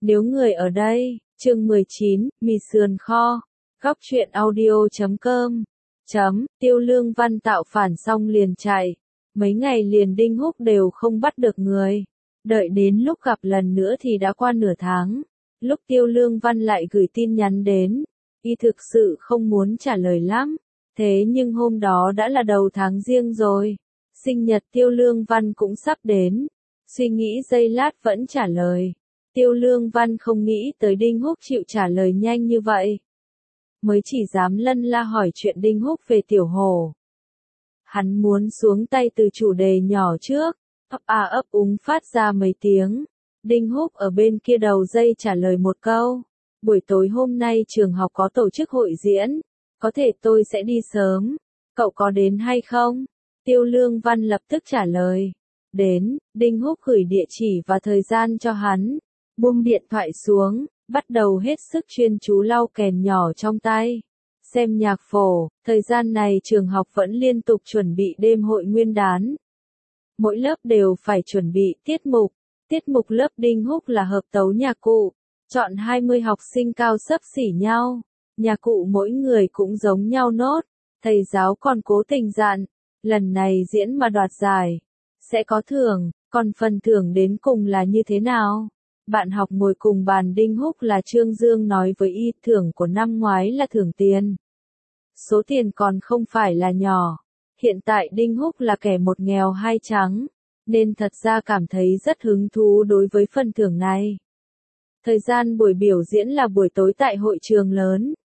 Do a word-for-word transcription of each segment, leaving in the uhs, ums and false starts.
Nếu người ở đây, chương mười chín, mì sườn kho, góc truyện audio chấm com, chấm, Tiêu Lương Văn tạo phản xong liền chạy. Mấy ngày liền Đinh Húc đều không bắt được người. Đợi đến lúc gặp lần nữa thì đã qua nửa tháng. Lúc Tiêu Lương Văn lại gửi tin nhắn đến, y thực sự không muốn trả lời lắm. Thế nhưng hôm đó đã là đầu tháng Giêng rồi. Sinh nhật Tiêu Lương Văn cũng sắp đến. Suy nghĩ giây lát vẫn trả lời. Tiêu Lương Văn không nghĩ tới Đinh Húc chịu trả lời nhanh như vậy. Mới chỉ dám lân la hỏi chuyện Đinh Húc về Tiểu Hổ. Hắn muốn xuống tay từ chủ đề nhỏ trước, ấp a ấp úng phát ra mấy tiếng. Đinh Húc ở bên kia đầu dây trả lời một câu. Buổi tối hôm nay trường học có tổ chức hội diễn, có thể tôi sẽ đi sớm, cậu có đến hay không? Tiêu Lương Văn lập tức trả lời. Đến, Đinh Húc gửi địa chỉ và thời gian cho hắn, buông điện thoại xuống, bắt đầu hết sức chuyên chú lau kèn nhỏ trong tay. Xem nhạc phổ, thời gian này trường học vẫn liên tục chuẩn bị đêm hội nguyên đán. Mỗi lớp đều phải chuẩn bị tiết mục. Tiết mục lớp Đinh Húc là hợp tấu nhạc cụ, chọn hai mươi học sinh cao xấp xỉ nhau. Nhạc cụ mỗi người cũng giống nhau nốt. Thầy giáo còn cố tình dặn, lần này diễn mà đoạt giải, sẽ có thưởng, còn phần thưởng đến cùng là như thế nào? Bạn học ngồi cùng bàn Đinh Húc là Trương Dương nói với y thưởng của năm ngoái là thưởng tiền. Số tiền còn không phải là nhỏ. Hiện tại Đinh Húc là kẻ một nghèo hai trắng, nên thật ra cảm thấy rất hứng thú đối với phần thưởng này. Thời gian buổi biểu diễn là buổi tối tại hội trường lớn.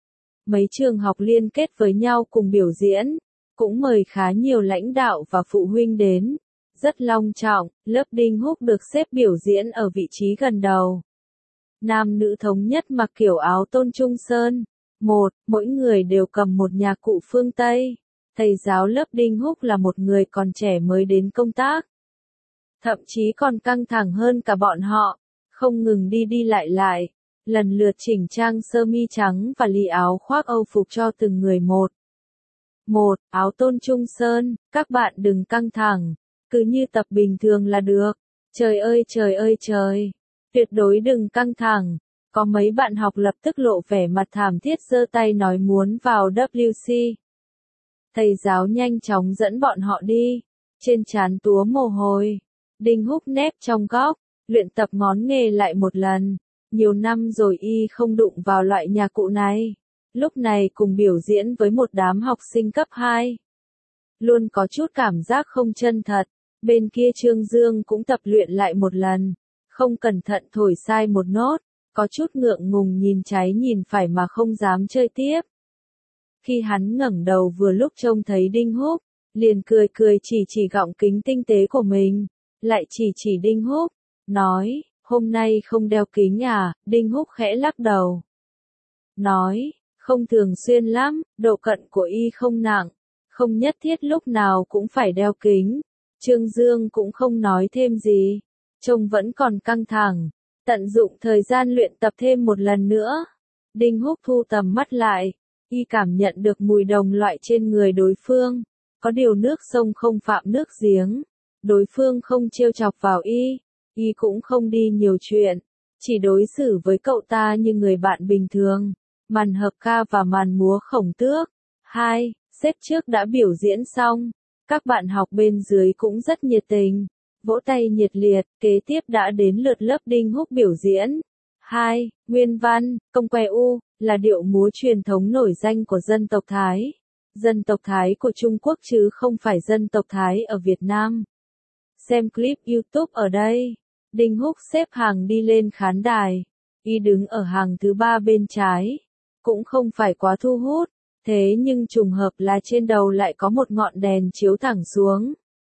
Mấy trường học liên kết với nhau cùng biểu diễn, cũng mời khá nhiều lãnh đạo và phụ huynh đến. Rất long trọng, lớp Đinh Húc được xếp biểu diễn ở vị trí gần đầu. Nam nữ thống nhất mặc kiểu áo tôn trung sơn. Một, mỗi người đều cầm một nhạc cụ phương Tây. Thầy giáo lớp Đinh Húc là một người còn trẻ mới đến công tác. Thậm chí còn căng thẳng hơn cả bọn họ, không ngừng đi đi lại lại, lần lượt chỉnh trang sơ mi trắng và lì áo khoác Âu phục cho từng người một. Một, áo tôn trung sơn, các bạn đừng căng thẳng, cứ như tập bình thường là được. Trời ơi trời ơi trời, tuyệt đối đừng căng thẳng. Có mấy bạn học lập tức lộ vẻ mặt thảm thiết giơ tay nói muốn vào W C. Thầy giáo nhanh chóng dẫn bọn họ đi, trên trán túa mồ hôi. Đinh Húc nép trong góc, luyện tập ngón nghề lại một lần. Nhiều năm rồi y không đụng vào loại nhạc cụ này. Lúc này cùng biểu diễn với một đám học sinh cấp hai. Luôn có chút cảm giác không chân thật. Bên kia Trương Dương cũng tập luyện lại một lần. Không cẩn thận thổi sai một nốt. Có chút ngượng ngùng nhìn trái nhìn phải mà không dám chơi tiếp. Khi hắn ngẩng đầu vừa lúc trông thấy Đinh Húc, liền cười cười chỉ chỉ gọng kính tinh tế của mình. Lại chỉ chỉ Đinh Húc, nói, hôm nay không đeo kính à? Đinh Húc khẽ lắc đầu. Nói, không thường xuyên lắm, độ cận của y không nặng, không nhất thiết lúc nào cũng phải đeo kính. Trương Dương cũng không nói thêm gì, trông vẫn còn căng thẳng, tận dụng thời gian luyện tập thêm một lần nữa. Đinh Húc thu tầm mắt lại, y cảm nhận được mùi đồng loại trên người đối phương, có điều nước sông không phạm nước giếng. Đối phương không trêu chọc vào y, y cũng không đi nhiều chuyện, chỉ đối xử với cậu ta như người bạn bình thường. Màn hợp ca và màn múa Khổng Tước. Hai, xếp trước đã biểu diễn xong, các bạn học bên dưới cũng rất nhiệt tình, vỗ tay nhiệt liệt, kế tiếp đã đến lượt lớp Đinh Húc biểu diễn. Hai, Nguyên văn, Công Que U, là điệu múa truyền thống nổi danh của dân tộc Thái. Dân tộc Thái của Trung Quốc chứ không phải dân tộc Thái ở Việt Nam. Xem clip YouTube ở đây. Đinh Húc xếp hàng đi lên khán đài. Y đứng ở hàng thứ ba bên trái. Cũng không phải quá thu hút. Thế nhưng trùng hợp là trên đầu lại có một ngọn đèn chiếu thẳng xuống.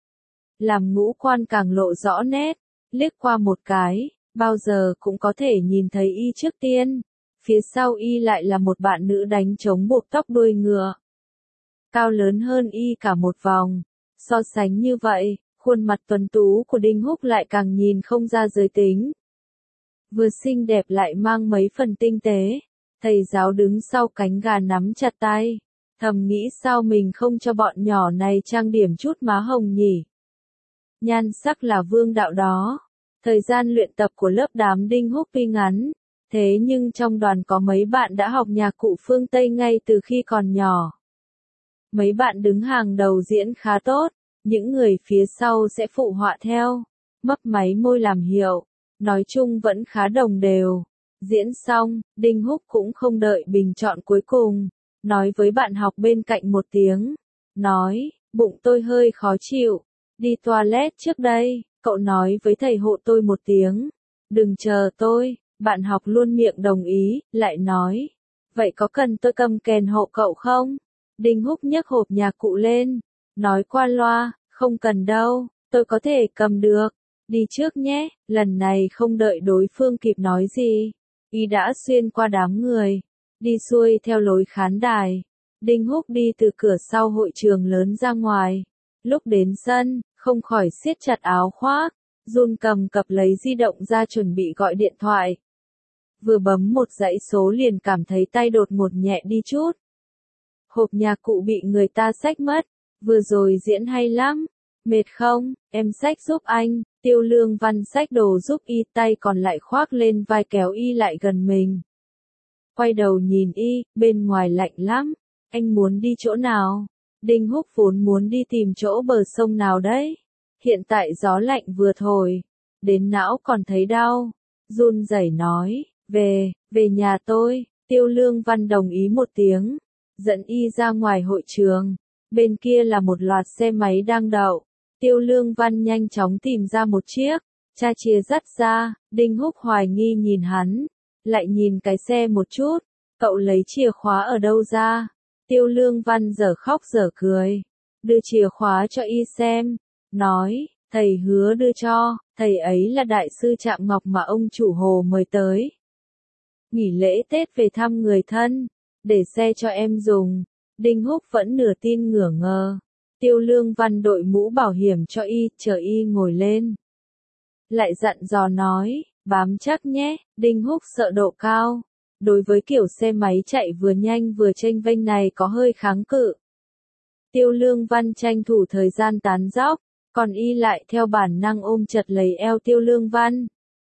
Làm ngũ quan càng lộ rõ nét. Liếc qua một cái, bao giờ cũng có thể nhìn thấy y trước tiên. Phía sau y lại là một bạn nữ đánh trống buộc tóc đuôi ngựa. Cao lớn hơn y cả một vòng. So sánh như vậy, khuôn mặt tuấn tú của Đinh Húc lại càng nhìn không ra giới tính. Vừa xinh đẹp lại mang mấy phần tinh tế. Thầy giáo đứng sau cánh gà nắm chặt tay, thầm nghĩ sao mình không cho bọn nhỏ này trang điểm chút má hồng nhỉ. Nhan sắc là vương đạo đó. Thời gian luyện tập của lớp đám Đinh Húc tuy ngắn, thế nhưng trong đoàn có mấy bạn đã học nhạc cụ phương Tây ngay từ khi còn nhỏ. Mấy bạn đứng hàng đầu diễn khá tốt, những người phía sau sẽ phụ họa theo, mấp máy môi làm hiệu, nói chung vẫn khá đồng đều. Diễn xong, Đinh Húc cũng không đợi bình chọn cuối cùng, nói với bạn học bên cạnh một tiếng, nói, bụng tôi hơi khó chịu, đi toilet trước đây, cậu nói với thầy hộ tôi một tiếng, đừng chờ tôi, bạn học luôn miệng đồng ý, lại nói, vậy có cần tôi cầm kèn hộ cậu không? Đinh Húc nhấc hộp nhạc cụ lên, nói qua loa, không cần đâu, tôi có thể cầm được, đi trước nhé, lần này không đợi đối phương kịp nói gì, y đã xuyên qua đám người, đi xuôi theo lối khán đài. Đinh Húc đi từ cửa sau hội trường lớn ra ngoài, lúc đến sân, không khỏi siết chặt áo khoác, run cầm cập lấy di động ra chuẩn bị gọi điện thoại. Vừa bấm một dãy số liền cảm thấy tay đột ngột nhẹ đi chút. Hộp nhạc cụ bị người ta xách mất, vừa rồi diễn hay lắm, mệt không, em xách giúp anh, Tiêu Lương Văn xách đồ giúp y, tay còn lại khoác lên vai kéo y lại gần mình. Quay đầu nhìn y, bên ngoài lạnh lắm, anh muốn đi chỗ nào? Đinh Húc vốn muốn đi tìm chỗ bờ sông nào đấy, hiện tại gió lạnh vừa thổi, đến não còn thấy đau, run rẩy nói, về, về nhà tôi, Tiêu Lương Văn đồng ý một tiếng, dẫn y ra ngoài hội trường, bên kia là một loạt xe máy đang đậu, Tiêu Lương Văn nhanh chóng tìm ra một chiếc, cha chia dắt ra, Đinh Húc hoài nghi nhìn hắn, lại nhìn cái xe một chút, cậu lấy chìa khóa ở đâu ra? Tiêu Lương Văn dở khóc dở cười, đưa chìa khóa cho y xem, nói, thầy hứa đưa cho, thầy ấy là đại sư Trạm Ngọc mà ông chủ Hồ mời tới. Nghỉ lễ Tết về thăm người thân, để xe cho em dùng. Đinh Húc vẫn nửa tin nửa ngờ. Tiêu Lương Văn đội mũ bảo hiểm cho y, chờ y ngồi lên. Lại dặn dò nói, bám chắc nhé, Đinh Húc sợ độ cao. Đối với kiểu xe máy chạy vừa nhanh vừa chênh vênh này có hơi kháng cự. Tiêu Lương Văn tranh thủ thời gian tán dóc, còn y lại theo bản năng ôm chặt lấy eo Tiêu Lương Văn.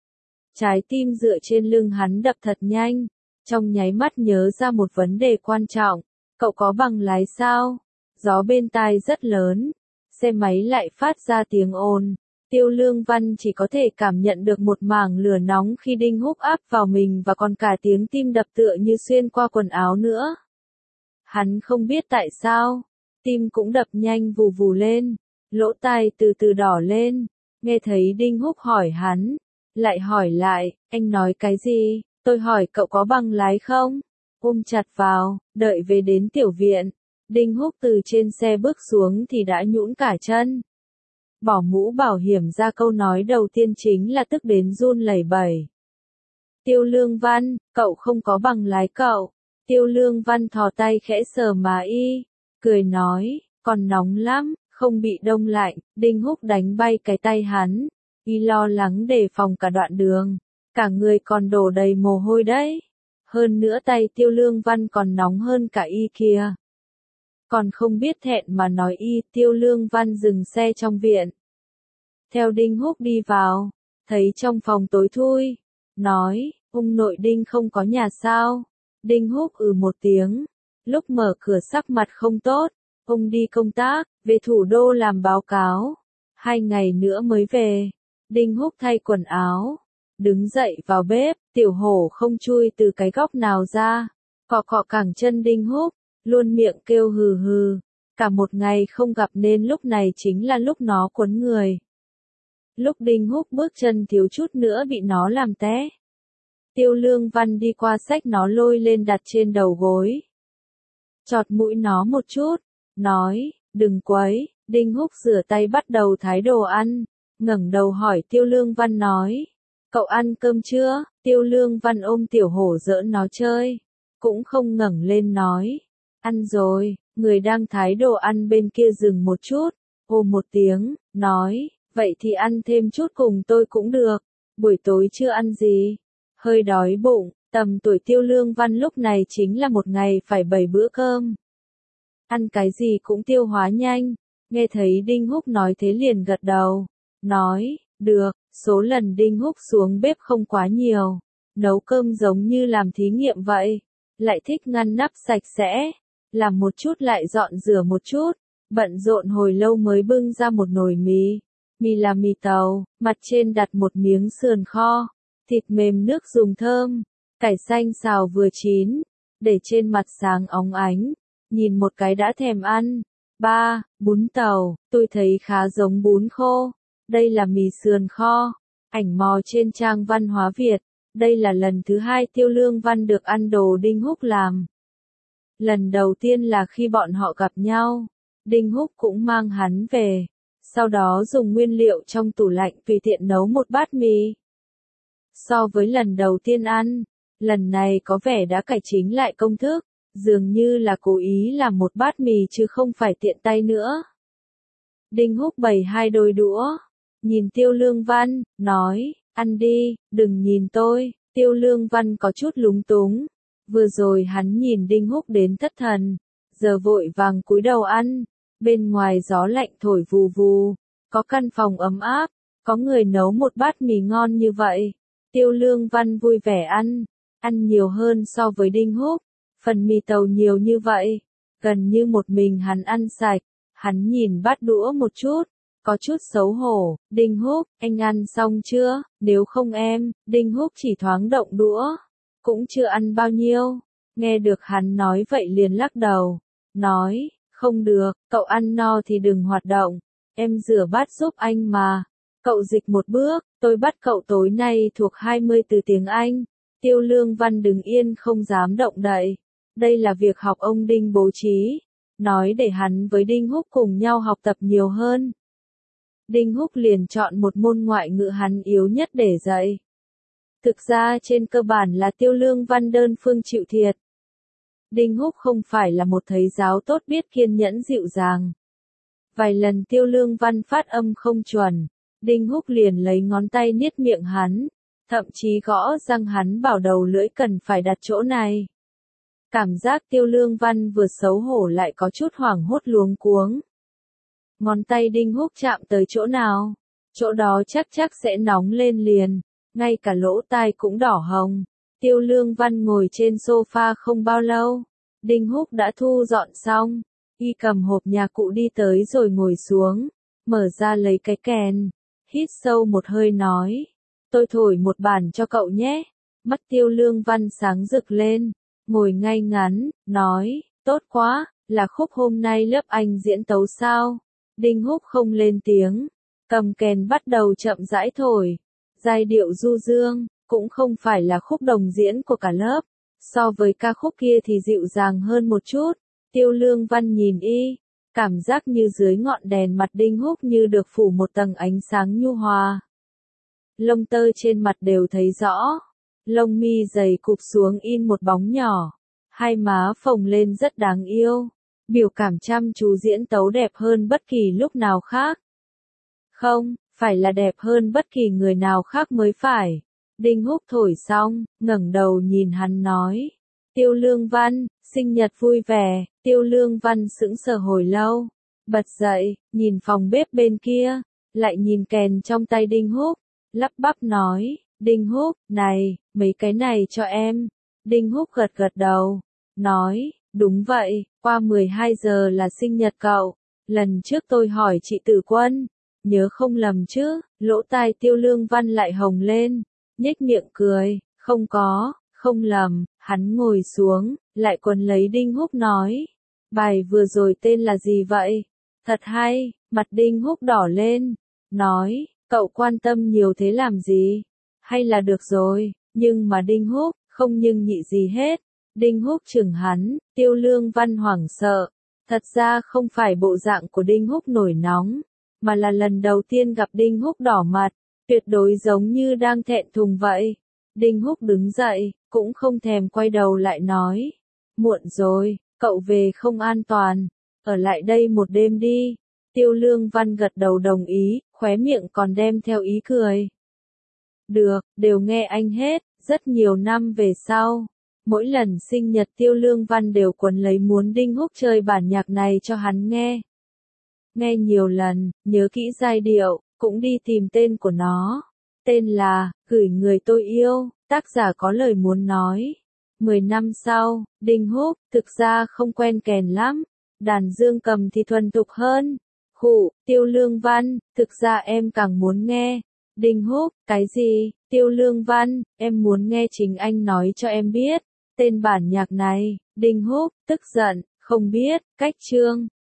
Trái tim dựa trên lưng hắn đập thật nhanh, trong nháy mắt nhớ ra một vấn đề quan trọng, cậu có bằng lái sao? Gió bên tai rất lớn, xe máy lại phát ra tiếng ồn. Tiêu Lương Văn chỉ có thể cảm nhận được một mảng lửa nóng khi Đinh Húc áp vào mình và còn cả tiếng tim đập tựa như xuyên qua quần áo nữa. Hắn không biết tại sao, tim cũng đập nhanh vù vù lên, lỗ tai từ từ đỏ lên, nghe thấy Đinh Húc hỏi hắn, lại hỏi lại, anh nói cái gì, tôi hỏi cậu có bằng lái không? Ôm chặt vào, đợi về đến tiểu viện, Đinh Húc từ trên xe bước xuống thì đã nhũn cả chân. Bỏ mũ bảo hiểm ra câu nói đầu tiên chính là tức đến run lẩy bẩy. Tiêu Lương Văn, cậu không có bằng lái cậu. Tiêu Lương Văn thò tay khẽ sờ má y, cười nói, còn nóng lắm, không bị đông lạnh. Đinh Húc đánh bay cái tay hắn, y lo lắng đề phòng cả đoạn đường, cả người còn đổ đầy mồ hôi đấy. Hơn nữa tay Tiêu Lương Văn còn nóng hơn cả y kìa. Còn không biết thẹn mà nói y, Tiêu Lương Văn dừng xe trong viện. Theo Đinh Húc đi vào, thấy trong phòng tối thui, nói, ông nội Đinh không có nhà sao? Đinh Húc ừ một tiếng, lúc mở cửa sắc mặt không tốt, ông đi công tác, về thủ đô làm báo cáo, hai ngày nữa mới về. Đinh Húc thay quần áo, đứng dậy vào bếp, tiểu hổ không chui từ cái góc nào ra, cọ cọ cẳng chân Đinh Húc, luôn miệng kêu hừ hừ, cả một ngày không gặp nên lúc này chính là lúc nó quấn người. Lúc Đinh Húc bước chân thiếu chút nữa bị nó làm té. Tiêu Lương Văn đi qua xách nó lôi lên đặt trên đầu gối. Chọt mũi nó một chút, nói, đừng quấy. Đinh Húc rửa tay bắt đầu thái đồ ăn, ngẩng đầu hỏi Tiêu Lương Văn nói, cậu ăn cơm chưa? Tiêu Lương Văn ôm tiểu hổ giỡn nó chơi, cũng không ngẩng lên nói, ăn rồi. Người đang thái đồ ăn bên kia dừng một chút, ồ một tiếng, nói, vậy thì ăn thêm chút cùng tôi cũng được, buổi tối chưa ăn gì, hơi đói bụng. Tầm tuổi Tiêu Lương Văn lúc này chính là một ngày phải bảy bữa cơm. Ăn cái gì cũng tiêu hóa nhanh, nghe thấy Đinh Húc nói thế liền gật đầu, nói, Được, số lần Đinh Húc xuống bếp không quá nhiều. Nấu cơm giống như làm thí nghiệm vậy. Lại thích ngăn nắp sạch sẽ. Làm một chút lại dọn rửa một chút. Bận rộn hồi lâu mới bưng ra một nồi mì. Mì là mì tàu, mặt trên đặt một miếng sườn kho. Thịt mềm nước dùng thơm. Cải xanh xào vừa chín. Để trên mặt sáng óng ánh. Nhìn một cái đã thèm ăn. Ba, bún tàu, tôi thấy khá giống bún khô. Đây là mì sườn kho. Ảnh mò trên trang văn hóa Việt. Đây là lần thứ hai Tiêu Lương Văn được ăn đồ Đinh Húc làm. Lần đầu tiên là khi bọn họ gặp nhau. Đinh Húc cũng mang hắn về. Sau đó dùng nguyên liệu trong tủ lạnh tùy tiện nấu một bát mì. So với lần đầu tiên ăn, lần này có vẻ đã cải chính lại công thức. Dường như là cố ý làm một bát mì chứ không phải tiện tay nữa. Đinh Húc bày hai đôi đũa. Nhìn Tiêu Lương Văn, nói, ăn đi, đừng nhìn tôi. Tiêu Lương Văn có chút lúng túng. Vừa rồi hắn nhìn Đinh Húc đến thất thần. Giờ vội vàng cúi đầu ăn. Bên ngoài gió lạnh thổi vù vù. Có căn phòng ấm áp. Có người nấu một bát mì ngon như vậy. Tiêu Lương Văn vui vẻ ăn. Ăn nhiều hơn so với Đinh Húc. Phần mì tàu nhiều như vậy. Gần như một mình hắn ăn sạch. Hắn nhìn bát đũa một chút. Có chút xấu hổ. Đinh Húc, anh ăn xong chưa? Nếu không em, Đinh Húc chỉ thoáng động đũa. Cũng chưa ăn bao nhiêu. Nghe được hắn nói vậy liền lắc đầu. Nói, không được, cậu ăn no thì đừng hoạt động. Em rửa bát giúp anh mà. Cậu dịch một bước, tôi bắt cậu tối nay thuộc hai mươi từ tiếng Anh. Tiêu Lương Văn đứng yên không dám động đậy. Đây là việc học ông Đinh bố trí. Nói để hắn với Đinh Húc cùng nhau học tập nhiều hơn. Đinh Húc liền chọn một môn ngoại ngữ hắn yếu nhất để dạy. Thực ra trên cơ bản là Tiêu Lương Văn đơn phương chịu thiệt. Đinh Húc không phải là một thầy giáo tốt biết kiên nhẫn dịu dàng. Vài lần Tiêu Lương Văn phát âm không chuẩn, Đinh Húc liền lấy ngón tay niết miệng hắn, thậm chí gõ răng hắn bảo đầu lưỡi cần phải đặt chỗ này. Cảm giác Tiêu Lương Văn vừa xấu hổ lại có chút hoảng hốt luống cuống. Ngón tay Đinh Húc chạm tới chỗ nào, chỗ đó chắc chắc sẽ nóng lên liền, ngay cả lỗ tai cũng đỏ hồng. Tiêu Lương Văn ngồi trên sofa không bao lâu, Đinh Húc đã thu dọn xong, y cầm hộp nhà cụ đi tới rồi ngồi xuống, mở ra lấy cái kèn, hít sâu một hơi nói, tôi thổi một bản cho cậu nhé. Mắt Tiêu Lương Văn sáng rực lên, ngồi ngay ngắn, nói, tốt quá, là khúc hôm nay lớp anh diễn tấu sao? Đinh Húc không lên tiếng, cầm kèn bắt đầu chậm rãi thổi, giai điệu du dương, cũng không phải là khúc đồng diễn của cả lớp, so với ca khúc kia thì dịu dàng hơn một chút. Tiêu Lương Văn nhìn y, cảm giác như dưới ngọn đèn mặt Đinh Húc như được phủ một tầng ánh sáng nhu hòa. Lông tơ trên mặt đều thấy rõ, lông mi dày cụp xuống in một bóng nhỏ, hai má phồng lên rất đáng yêu, biểu cảm chăm chú diễn tấu đẹp hơn bất kỳ lúc nào khác. Không, phải là đẹp hơn bất kỳ người nào khác mới phải. Đinh Húc thổi xong, ngẩng đầu nhìn hắn nói, Tiêu Lương Văn, sinh nhật vui vẻ. Tiêu Lương Văn sững sờ hồi lâu, bật dậy, nhìn phòng bếp bên kia, lại nhìn kèn trong tay Đinh Húc, lắp bắp nói, Đinh Húc, này, mấy cái này cho em. Đinh Húc gật gật đầu, nói, đúng vậy, qua mười hai giờ là sinh nhật cậu, lần trước tôi hỏi chị Tử Quân, nhớ không lầm chứ? Lỗ tai Tiêu Lương Văn lại hồng lên, nhếch miệng cười, không có, không lầm. Hắn ngồi xuống, lại quấn lấy Đinh Húc nói, bài vừa rồi tên là gì vậy? Thật hay. Mặt Đinh Húc đỏ lên, nói, cậu quan tâm nhiều thế làm gì? Hay là được rồi. Nhưng mà Đinh Húc, không nhưng nhị gì hết. Đinh Húc chừng hắn, Tiêu Lương Văn hoảng sợ. Thật ra không phải bộ dạng của Đinh Húc nổi nóng, mà là lần đầu tiên gặp Đinh Húc đỏ mặt, tuyệt đối giống như đang thẹn thùng vậy. Đinh Húc đứng dậy, cũng không thèm quay đầu lại nói, muộn rồi, cậu về không an toàn, ở lại đây một đêm đi. Tiêu Lương Văn gật đầu đồng ý, khóe miệng còn đem theo ý cười. Được, đều nghe anh hết. Rất nhiều năm về sau, mỗi lần sinh nhật Tiêu Lương Văn đều quấn lấy muốn Đinh Húc chơi bản nhạc này cho hắn nghe. Nghe nhiều lần, nhớ kỹ giai điệu, cũng đi tìm tên của nó. Tên là, Gửi Người Tôi Yêu, tác giả có lời muốn nói. Mười năm sau, Đinh Húc, thực ra không quen kèn lắm, đàn dương cầm thì thuần thục hơn. Khụ, Tiêu Lương Văn, thực ra em càng muốn nghe. Đinh Húc, cái gì? Tiêu Lương Văn, em muốn nghe chính anh nói cho em biết. Tên bản nhạc này, Đinh Húc, tức giận, không biết, cách chương.